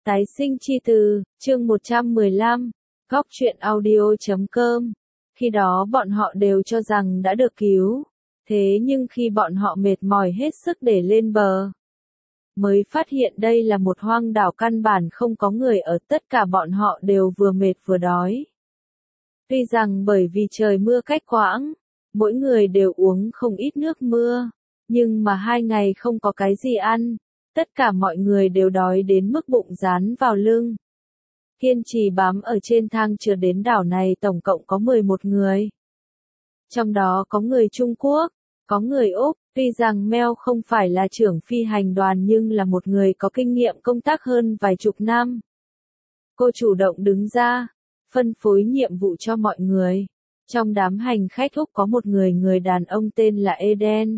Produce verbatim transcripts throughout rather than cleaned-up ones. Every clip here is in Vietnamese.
Tái sinh chi từ, chương một trăm mười lăm, góc truyện audio chấm com. Khi đó bọn họ đều cho rằng đã được cứu. Thế nhưng khi bọn họ mệt mỏi hết sức để lên bờ, mới phát hiện đây là một hoang đảo căn bản không có người ở, tất cả bọn họ đều vừa mệt vừa đói. Tuy rằng bởi vì trời mưa cách quãng, mỗi người đều uống không ít nước mưa, nhưng mà hai ngày không có cái gì ăn, tất cả mọi người đều đói đến mức bụng dán vào lưng. Kiên trì bám ở trên thang trượt đến đảo này tổng cộng có mười một người. Trong đó có người Trung Quốc, có người Úc, tuy rằng Mel không phải là trưởng phi hành đoàn nhưng là một người có kinh nghiệm công tác hơn vài chục năm. Cô chủ động đứng ra, phân phối nhiệm vụ cho mọi người. Trong đám hành khách Úc có một người người đàn ông tên là Eden.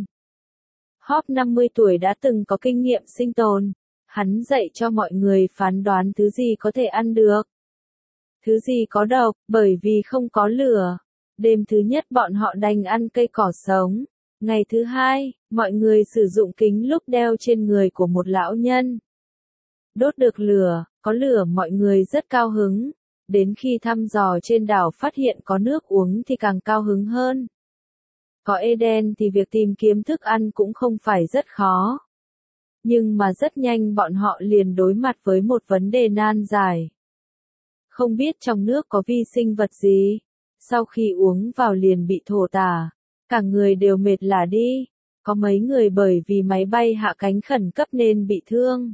Hop năm mươi tuổi đã từng có kinh nghiệm sinh tồn. Hắn dạy cho mọi người phán đoán thứ gì có thể ăn được, thứ gì có độc, bởi vì không có lửa. Đêm thứ nhất bọn họ đành ăn cây cỏ sống. Ngày thứ hai, mọi người sử dụng kính lúp đeo trên người của một lão nhân. Đốt được lửa, có lửa mọi người rất cao hứng. Đến khi thăm dò trên đảo phát hiện có nước uống thì càng cao hứng hơn. Có Eden thì việc tìm kiếm thức ăn cũng không phải rất khó. Nhưng mà rất nhanh bọn họ liền đối mặt với một vấn đề nan giải. Không biết trong nước có vi sinh vật gì. Sau khi uống vào liền bị thổ tả. Cả người đều mệt lả đi. Có mấy người bởi vì máy bay hạ cánh khẩn cấp nên bị thương.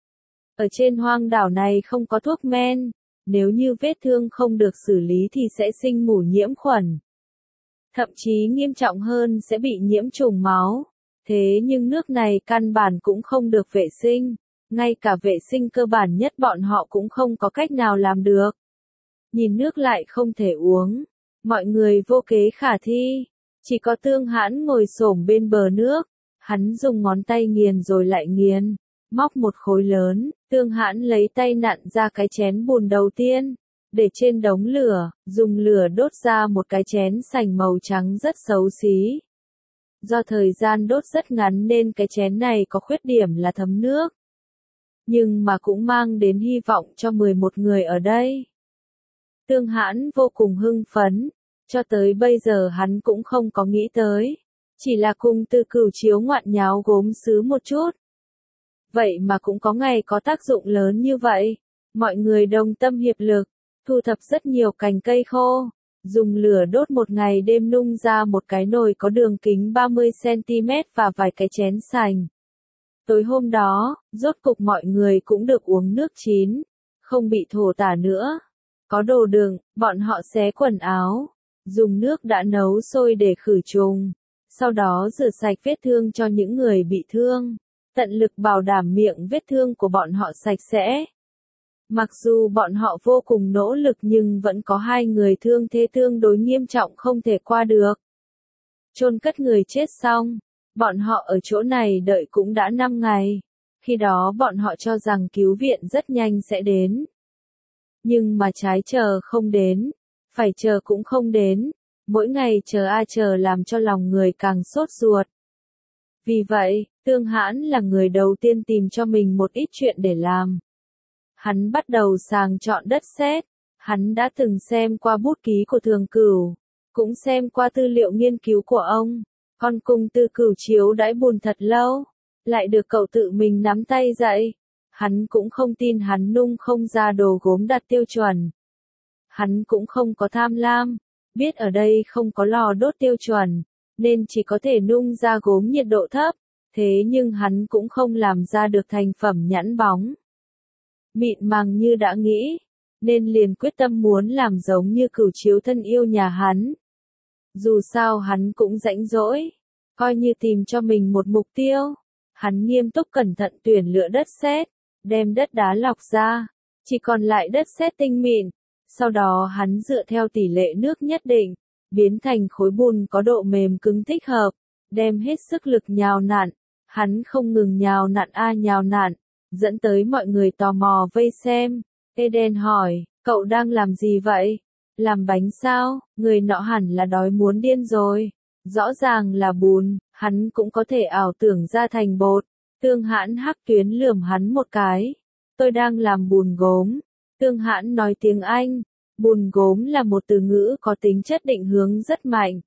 Ở trên hoang đảo này không có thuốc men. Nếu như vết thương không được xử lý thì sẽ sinh mủ nhiễm khuẩn. Thậm chí nghiêm trọng hơn sẽ bị nhiễm trùng máu. Thế nhưng nước này căn bản cũng không được vệ sinh. Ngay cả vệ sinh cơ bản nhất bọn họ cũng không có cách nào làm được. Nhìn nước lại không thể uống. Mọi người vô kế khả thi. Chỉ có Tương Hãn ngồi xổm bên bờ nước. Hắn dùng ngón tay nghiền rồi lại nghiền. Móc một khối lớn, Tương Hãn lấy tay nặn ra cái chén bùn đầu tiên. Để trên đống lửa, dùng lửa đốt ra một cái chén sành màu trắng rất xấu xí. Do thời gian đốt rất ngắn nên cái chén này có khuyết điểm là thấm nước. Nhưng mà cũng mang đến hy vọng cho mười một người ở đây. Tương Hãn vô cùng hưng phấn. Cho tới bây giờ hắn cũng không có nghĩ tới. Chỉ là cùng Từ Cửu chiếu ngoạn nháo gốm sứ một chút. Vậy mà cũng có ngày có tác dụng lớn như vậy. Mọi người đồng tâm hiệp lực, thu thập rất nhiều cành cây khô, dùng lửa đốt một ngày đêm nung ra một cái nồi có đường kính ba mươi xăng-ti-mét và vài cái chén sành. Tối hôm đó, rốt cục mọi người cũng được uống nước chín, không bị thổ tả nữa. Có đồ đựng, bọn họ xé quần áo, dùng nước đã nấu sôi để khử trùng, sau đó rửa sạch vết thương cho những người bị thương. Tận lực bảo đảm miệng vết thương của bọn họ sạch sẽ. Mặc dù bọn họ vô cùng nỗ lực nhưng vẫn có hai người thương thế tương đối nghiêm trọng không thể qua được. Chôn cất người chết xong, bọn họ ở chỗ này đợi cũng đã năm ngày. Khi đó bọn họ cho rằng cứu viện rất nhanh sẽ đến. Nhưng mà trái chờ không đến, phải chờ cũng không đến. Mỗi ngày chờ a chờ làm cho lòng người càng sốt ruột. Vì vậy, Tương Hãn là người đầu tiên tìm cho mình một ít chuyện để làm. Hắn bắt đầu sàng chọn đất sét. Hắn đã từng xem qua bút ký của Thường Cửu, cũng xem qua tư liệu nghiên cứu của ông. Còn cùng Từ Cửu chiếu đãi buồn thật lâu, lại được cậu tự mình nắm tay dạy. Hắn cũng không tin hắn nung không ra đồ gốm đạt tiêu chuẩn. Hắn cũng không có tham lam, biết ở đây không có lò đốt tiêu chuẩn, nên chỉ có thể nung ra gốm nhiệt độ thấp. Thế nhưng hắn cũng không làm ra được thành phẩm nhẵn bóng, mịn màng như đã nghĩ, nên liền quyết tâm muốn làm giống như Cửu chiếu thân yêu nhà hắn. Dù sao hắn cũng rãnh rỗi, coi như tìm cho mình một mục tiêu. Hắn nghiêm túc cẩn thận tuyển lựa đất sét, đem đất đá lọc ra, chỉ còn lại đất sét tinh mịn. Sau đó hắn dựa theo tỷ lệ nước nhất định, biến thành khối bùn có độ mềm cứng thích hợp, đem hết sức lực nhào nặn. Hắn không ngừng nhào nặn a nhào nặn, dẫn tới mọi người tò mò vây xem. Eden hỏi, cậu đang làm gì vậy? Làm bánh sao? Người nọ hẳn là đói muốn điên rồi. Rõ ràng là bùn, hắn cũng có thể ảo tưởng ra thành bột. Tương Hãn hắc tuyến lườm hắn một cái. Tôi đang làm bùn gốm. Tương Hãn nói tiếng Anh. Bùn gốm là một từ ngữ có tính chất định hướng rất mạnh.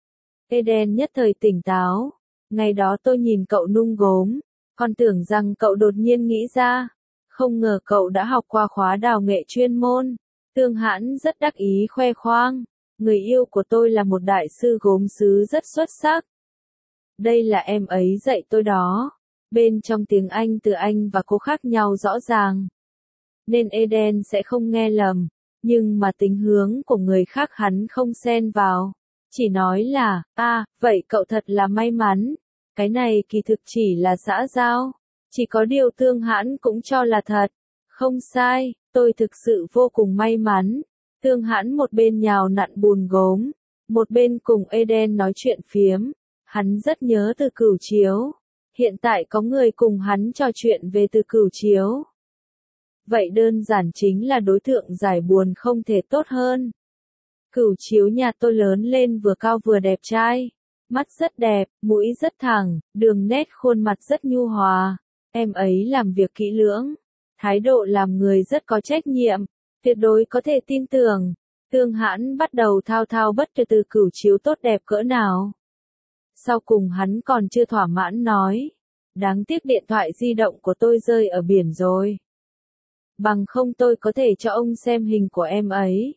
Eden nhất thời tỉnh táo. Ngày đó tôi nhìn cậu nung gốm, còn tưởng rằng cậu đột nhiên nghĩ ra. Không ngờ cậu đã học qua khóa đào nghệ chuyên môn. Tương Hãn rất đắc ý khoe khoang. Người yêu của tôi là một đại sư gốm sứ rất xuất sắc. Đây là em ấy dạy tôi đó. Bên trong tiếng Anh từ anh và cô khác nhau rõ ràng. Nên Eden sẽ không nghe lầm. Nhưng mà tính hướng của người khác hắn không xen vào. Chỉ nói là, à, vậy cậu thật là may mắn. Cái này kỳ thực chỉ là xã giao. Chỉ có điều Tương Hãn cũng cho là thật. Không sai, tôi thực sự vô cùng may mắn. Tương Hãn một bên nhào nặn bùn gốm, một bên cùng Eden nói chuyện phiếm. Hắn rất nhớ Từ Cửu Chiếu. Hiện tại có người cùng hắn trò chuyện về Từ Cửu Chiếu. Vậy đơn giản chính là đối tượng giải buồn không thể tốt hơn. Cửu Chiếu nhà tôi lớn lên vừa cao vừa đẹp trai. Mắt rất đẹp, mũi rất thẳng, đường nét khuôn mặt rất nhu hòa. Em ấy làm việc kỹ lưỡng. Thái độ làm người rất có trách nhiệm. Tuyệt đối có thể tin tưởng. Tương Hãn bắt đầu thao thao bất tuyệt Từ Cửu Chiếu tốt đẹp cỡ nào. Sau cùng hắn còn chưa thỏa mãn nói. Đáng tiếc điện thoại di động của tôi rơi ở biển rồi. Bằng không tôi có thể cho ông xem hình của em ấy.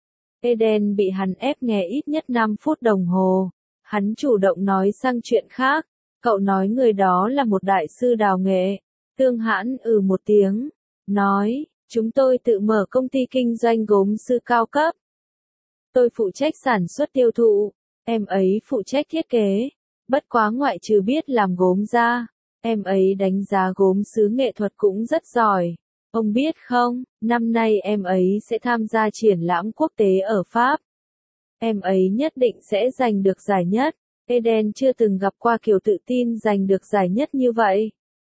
Eden bị hắn ép nghe ít nhất năm phút đồng hồ. Hắn chủ động nói sang chuyện khác. Cậu nói người đó là một đại sư đào nghệ. Tương Hãn ừ một tiếng. Nói, chúng tôi tự mở công ty kinh doanh gốm sư cao cấp. Tôi phụ trách sản xuất tiêu thụ. Em ấy phụ trách thiết kế. Bất quá ngoại trừ biết làm gốm ra. Em ấy đánh giá gốm sứ nghệ thuật cũng rất giỏi. Ông biết không, năm nay em ấy sẽ tham gia triển lãm quốc tế ở Pháp. Em ấy nhất định sẽ giành được giải nhất. Eden chưa từng gặp qua kiểu tự tin giành được giải nhất như vậy.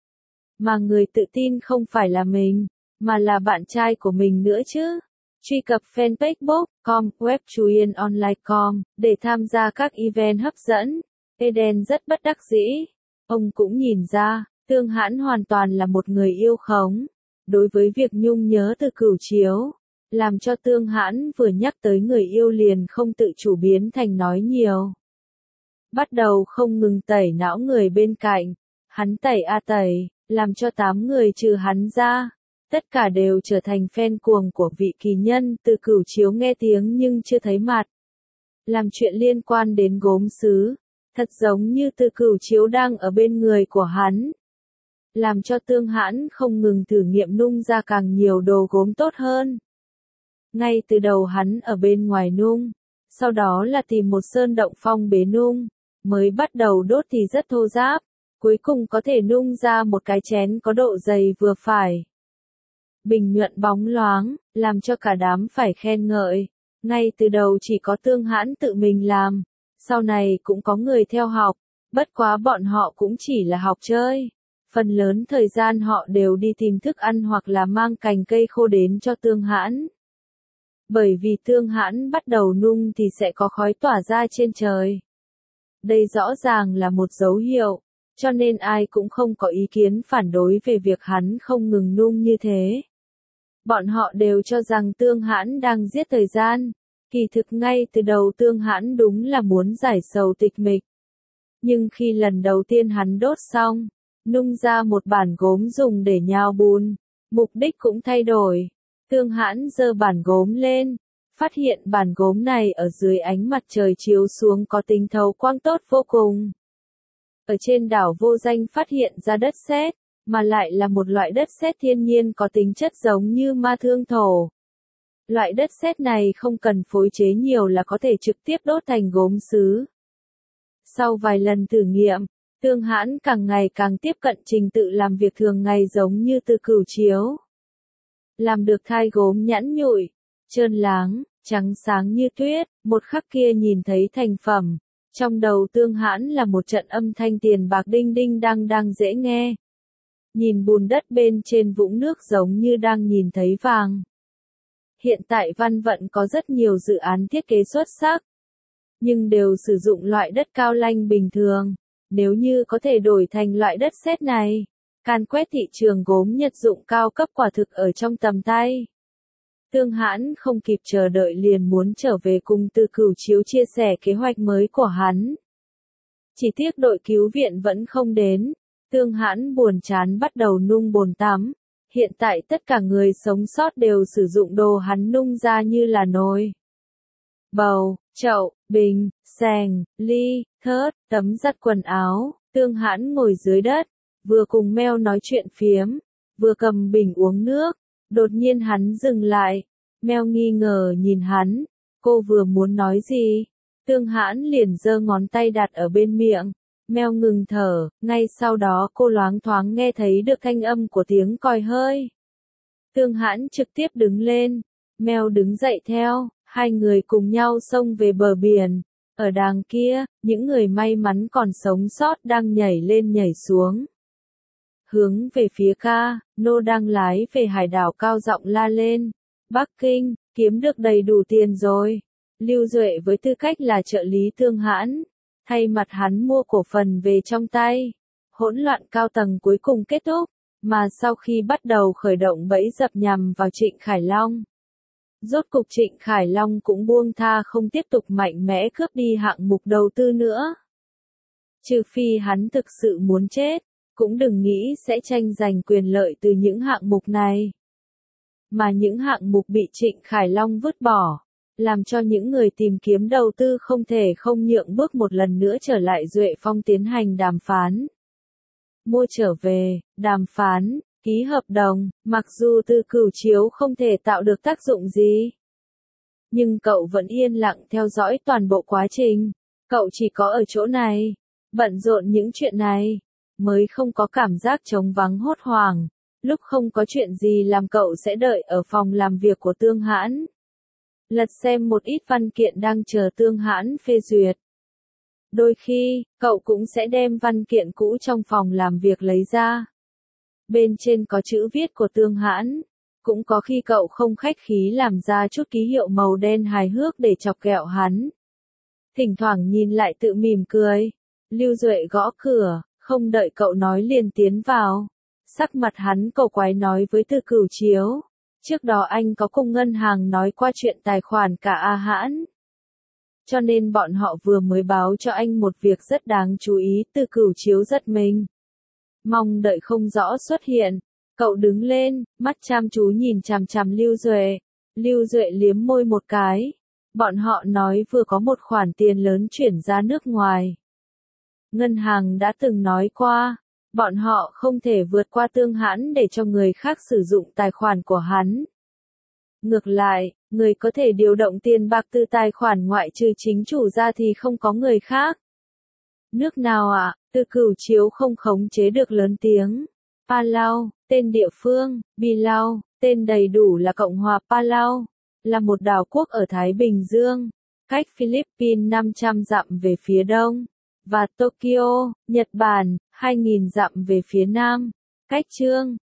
Mà người tự tin không phải là mình, mà là bạn trai của mình nữa chứ. Truy cập fanpage book chấm com, web chuyenonline chấm com, để tham gia các event hấp dẫn. Eden rất bất đắc dĩ. Ông cũng nhìn ra, Tương Hãn hoàn toàn là một người yêu khống. Đối với việc nhung nhớ Từ Cửu Chiếu, làm cho Tương Hãn vừa nhắc tới người yêu liền không tự chủ biến thành nói nhiều. Bắt đầu không ngừng tẩy não người bên cạnh. Hắn tẩy a tẩy, làm cho tám người trừ hắn ra. Tất cả đều trở thành fan cuồng của vị kỳ nhân Từ Cửu Chiếu nghe tiếng nhưng chưa thấy mặt. Làm chuyện liên quan đến gốm sứ. Thật giống như Từ Cửu Chiếu đang ở bên người của hắn. Làm cho Tương Hãn không ngừng thử nghiệm nung ra càng nhiều đồ gốm tốt hơn. Ngay từ đầu hắn ở bên ngoài nung. Sau đó là tìm một sơn động phong bế nung. Mới bắt đầu đốt thì rất thô ráp. Cuối cùng có thể nung ra một cái chén có độ dày vừa phải. Bình nhuận bóng loáng, làm cho cả đám phải khen ngợi. Ngay từ đầu chỉ có Tương Hãn tự mình làm. Sau này cũng có người theo học. Bất quá bọn họ cũng chỉ là học chơi. Phần lớn thời gian họ đều đi tìm thức ăn hoặc là mang cành cây khô đến cho Tương Hãn. Bởi vì Tương Hãn bắt đầu nung thì sẽ có khói tỏa ra trên trời. Đây rõ ràng là một dấu hiệu, cho nên ai cũng không có ý kiến phản đối về việc hắn không ngừng nung như thế. Bọn họ đều cho rằng Tương Hãn đang giết thời gian. Kỳ thực ngay từ đầu Tương Hãn đúng là muốn giải sầu tịch mịch. Nhưng khi lần đầu tiên hắn đốt xong, nung ra một bản gốm dùng để nhào bùn, mục đích cũng thay đổi. Tương Hãn giơ bản gốm lên, phát hiện bản gốm này ở dưới ánh mặt trời chiếu xuống có tính thấu quang tốt vô cùng. Ở trên đảo Vô Danh phát hiện ra đất sét, mà lại là một loại đất sét thiên nhiên có tính chất giống như ma thương thổ. Loại đất sét này không cần phối chế nhiều là có thể trực tiếp đốt thành gốm sứ. Sau vài lần thử nghiệm, Tương Hãn càng ngày càng tiếp cận trình tự làm việc thường ngày giống như Từ Cửu Chiếu. Làm được thai gốm nhẵn nhụi, trơn láng, trắng sáng như tuyết, một khắc kia nhìn thấy thành phẩm. Trong đầu Tương Hãn là một trận âm thanh tiền bạc đinh đinh đang đang dễ nghe. Nhìn bùn đất bên trên vũng nước giống như đang nhìn thấy vàng. Hiện tại Văn Vận có rất nhiều dự án thiết kế xuất sắc, nhưng đều sử dụng loại đất cao lanh bình thường. Nếu như có thể đổi thành loại đất sét này, Càn quét thị trường gốm Nhật dụng cao cấp quả thực ở trong tầm tay. Tương Hãn không kịp chờ đợi liền muốn trở về cùng Từ Cửu Chiếu chia sẻ kế hoạch mới của hắn. Chỉ tiếc đội cứu viện vẫn không đến, Tương Hãn buồn chán bắt đầu nung bồn tắm. Hiện tại tất cả người sống sót đều sử dụng đồ hắn nung ra như là nồi, bầu, chậu, bình, xèng, ly, thớt, tấm giặt quần áo. Tương Hãn ngồi dưới đất, vừa cùng Meo nói chuyện phiếm, vừa cầm bình uống nước. Đột nhiên hắn dừng lại. Meo nghi ngờ nhìn hắn, cô vừa muốn nói gì? Tương Hãn liền giơ ngón tay đặt ở bên miệng. Meo ngừng thở, ngay sau đó cô loáng thoáng nghe thấy được thanh âm của tiếng còi hơi. Tương Hãn trực tiếp đứng lên, Meo đứng dậy theo, hai người cùng nhau xông về bờ biển. Ở đàng kia, những người may mắn còn sống sót đang nhảy lên nhảy xuống. Hướng về phía Ca, Nô đang lái về hải đảo cao giọng la lên. Bắc Kinh, kiếm được đầy đủ tiền rồi. Lưu Duệ với tư cách là trợ lý Tương Hãn, thay mặt hắn mua cổ phần về trong tay. Hỗn loạn cao tầng cuối cùng kết thúc, mà sau khi bắt đầu khởi động bẫy dập nhằm vào Trịnh Khải Long. Rốt cục Trịnh Khải Long cũng buông tha không tiếp tục mạnh mẽ cướp đi hạng mục đầu tư nữa. Trừ phi hắn thực sự muốn chết, cũng đừng nghĩ sẽ tranh giành quyền lợi từ những hạng mục này. Mà những hạng mục bị Trịnh Khải Long vứt bỏ, làm cho những người tìm kiếm đầu tư không thể không nhượng bước một lần nữa trở lại Duệ Phong tiến hành đàm phán. Mua trở về, đàm phán, ký hợp đồng, mặc dù Từ Cửu Chiếu không thể tạo được tác dụng gì. Nhưng cậu vẫn yên lặng theo dõi toàn bộ quá trình. Cậu chỉ có ở chỗ này, bận rộn những chuyện này, mới không có cảm giác trống vắng hốt hoảng. Lúc không có chuyện gì làm cậu sẽ đợi ở phòng làm việc của Tương Hãn. Lật xem một ít văn kiện đang chờ Tương Hãn phê duyệt. Đôi khi, cậu cũng sẽ đem văn kiện cũ trong phòng làm việc lấy ra. Bên trên có chữ viết của Tương Hãn. Cũng có khi cậu không khách khí làm ra chút ký hiệu màu đen hài hước để chọc ghẹo hắn. Thỉnh thoảng nhìn lại tự mỉm cười. Lưu Duệ gõ cửa, không đợi cậu nói liền tiến vào. Sắc mặt hắn cầu quái nói với Từ Cửu Chiếu. Trước đó anh có cùng ngân hàng nói qua chuyện tài khoản cả A Hãn. Cho nên bọn họ vừa mới báo cho anh một việc rất đáng chú ý. Từ Cửu Chiếu giật mình. Mong đợi không rõ xuất hiện. Cậu đứng lên, mắt chăm chú nhìn chằm chằm Lưu Duệ. Lưu Duệ liếm môi một cái. Bọn họ nói vừa có một khoản tiền lớn chuyển ra nước ngoài. Ngân hàng đã từng nói qua, bọn họ không thể vượt qua Tương Hãn để cho người khác sử dụng tài khoản của hắn. Ngược lại, người có thể điều động tiền bạc từ tài khoản ngoại trừ chính chủ ra thì không có người khác. Nước nào ạ? À? Từ Cửu Chiếu không khống chế được lớn tiếng. Palau, tên địa phương, Bilao, tên đầy đủ là Cộng hòa Palau, là một đảo quốc ở Thái Bình Dương, cách Philippines năm trăm dặm về phía đông, và Tokyo, Nhật Bản, hai nghìn dặm về phía nam, cách Trương,